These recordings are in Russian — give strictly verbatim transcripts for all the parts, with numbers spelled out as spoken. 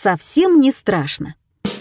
совсем не страшно.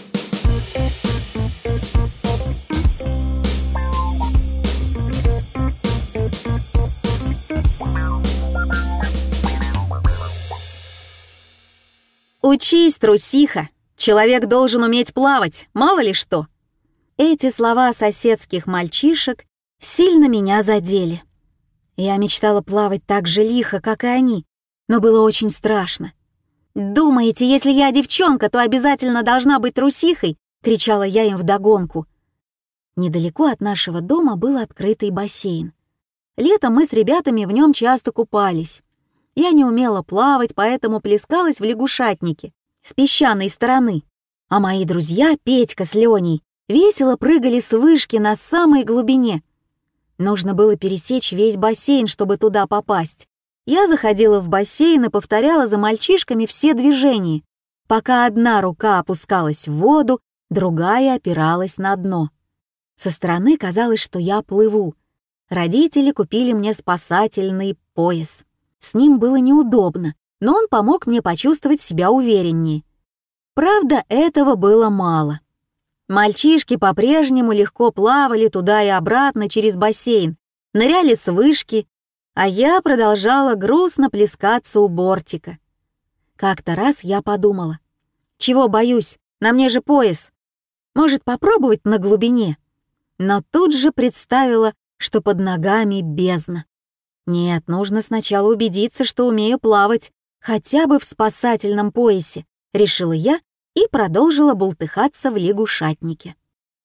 «Учись, трусиха! Человек должен уметь плавать, мало ли что!» Эти слова соседских мальчишек сильно меня задели. Я мечтала плавать так же лихо, как и они, но было очень страшно. «Думаете, если я девчонка, то обязательно должна быть трусихой?» — кричала я им вдогонку. Недалеко от нашего дома был открытый бассейн. Летом мы с ребятами в нем часто купались. Я не умела плавать, поэтому плескалась в лягушатнике с песчаной стороны, а мои друзья Петька с Леней весело прыгали с вышки на самой глубине. Нужно было пересечь весь бассейн, чтобы туда попасть. Я заходила в бассейн и повторяла за мальчишками все движения, пока одна рука опускалась в воду, другая опиралась на дно. Со стороны казалось, что я плыву. Родители купили мне спасательный пояс. С ним было неудобно, но он помог мне почувствовать себя увереннее. Правда, этого было мало. Мальчишки по-прежнему легко плавали туда и обратно через бассейн, ныряли с вышки, а я продолжала грустно плескаться у бортика. Как-то раз я подумала: чего боюсь, на мне же пояс. Может, попробовать на глубине? Но тут же представила, что под ногами бездна. Нет, нужно сначала убедиться, что умею плавать, хотя бы в спасательном поясе, решила я и продолжила бултыхаться в лягушатнике.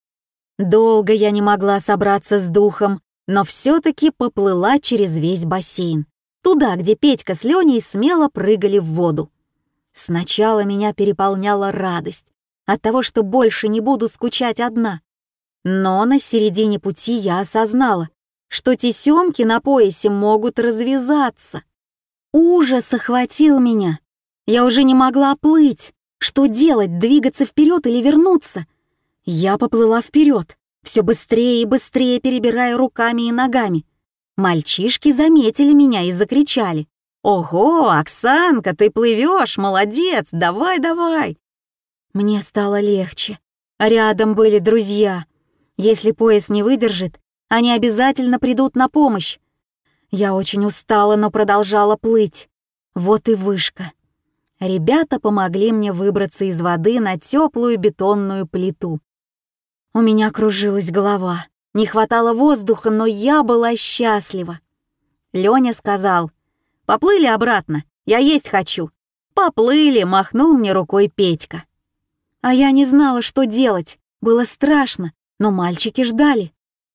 Долго я не могла собраться с духом, но все-таки поплыла через весь бассейн, туда, где Петька с Леней смело прыгали в воду. Сначала меня переполняла радость от того, что больше не буду скучать одна. Но на середине пути я осознала, что тесемки на поясе могут развязаться. Ужас охватил меня. Я уже не могла плыть. Что делать, двигаться вперед или вернуться? Я поплыла вперед, все быстрее и быстрее перебирая руками и ногами. Мальчишки заметили меня и закричали: «Ого, Оксанка, ты плывешь, молодец, давай, давай!» Мне стало легче. Рядом были друзья. Если пояс не выдержит, они обязательно придут на помощь. Я очень устала, но продолжала плыть. Вот и вышка. Ребята помогли мне выбраться из воды на теплую бетонную плиту. У меня кружилась голова, не хватало воздуха, но я была счастлива. Леня сказал: «Поплыли обратно, я есть хочу». «Поплыли», — махнул мне рукой Петька. А я не знала, что делать, было страшно, но мальчики ждали.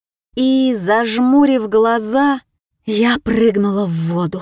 И, зажмурив глаза, я прыгнула в воду.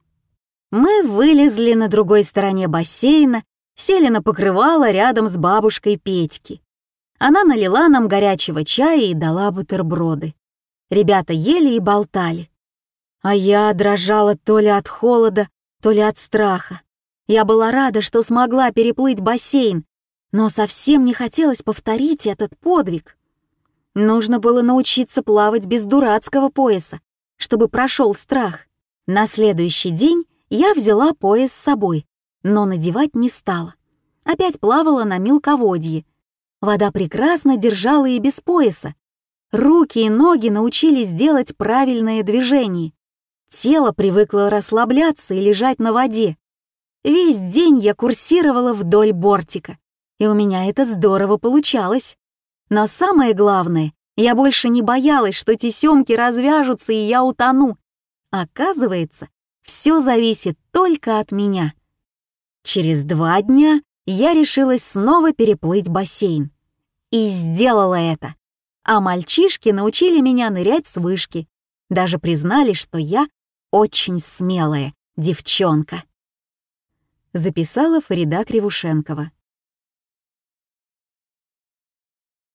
Мы вылезли на другой стороне бассейна, сели на покрывало рядом с бабушкой Петьки. Она налила нам горячего чая и дала бутерброды. Ребята ели и болтали. А я дрожала то ли от холода, то ли от страха. Я была рада, что смогла переплыть бассейн, но совсем не хотелось повторить этот подвиг. Нужно было научиться плавать без дурацкого пояса, чтобы прошел страх. На следующий день я взяла пояс с собой, но надевать не стала. Опять плавала на мелководье. Вода прекрасно держала и без пояса. Руки и ноги научились делать правильные движения. Тело привыкло расслабляться и лежать на воде. Весь день я курсировала вдоль бортика, и у меня это здорово получалось. Но самое главное, я больше не боялась, что тесемки развяжутся и я утону. Оказывается, все зависит только от меня. Через два дня я решилась снова переплыть бассейн. И сделала это. А мальчишки научили меня нырять с вышки. Даже признали, что я очень смелая девчонка. Записала Фарида Кривушенкова.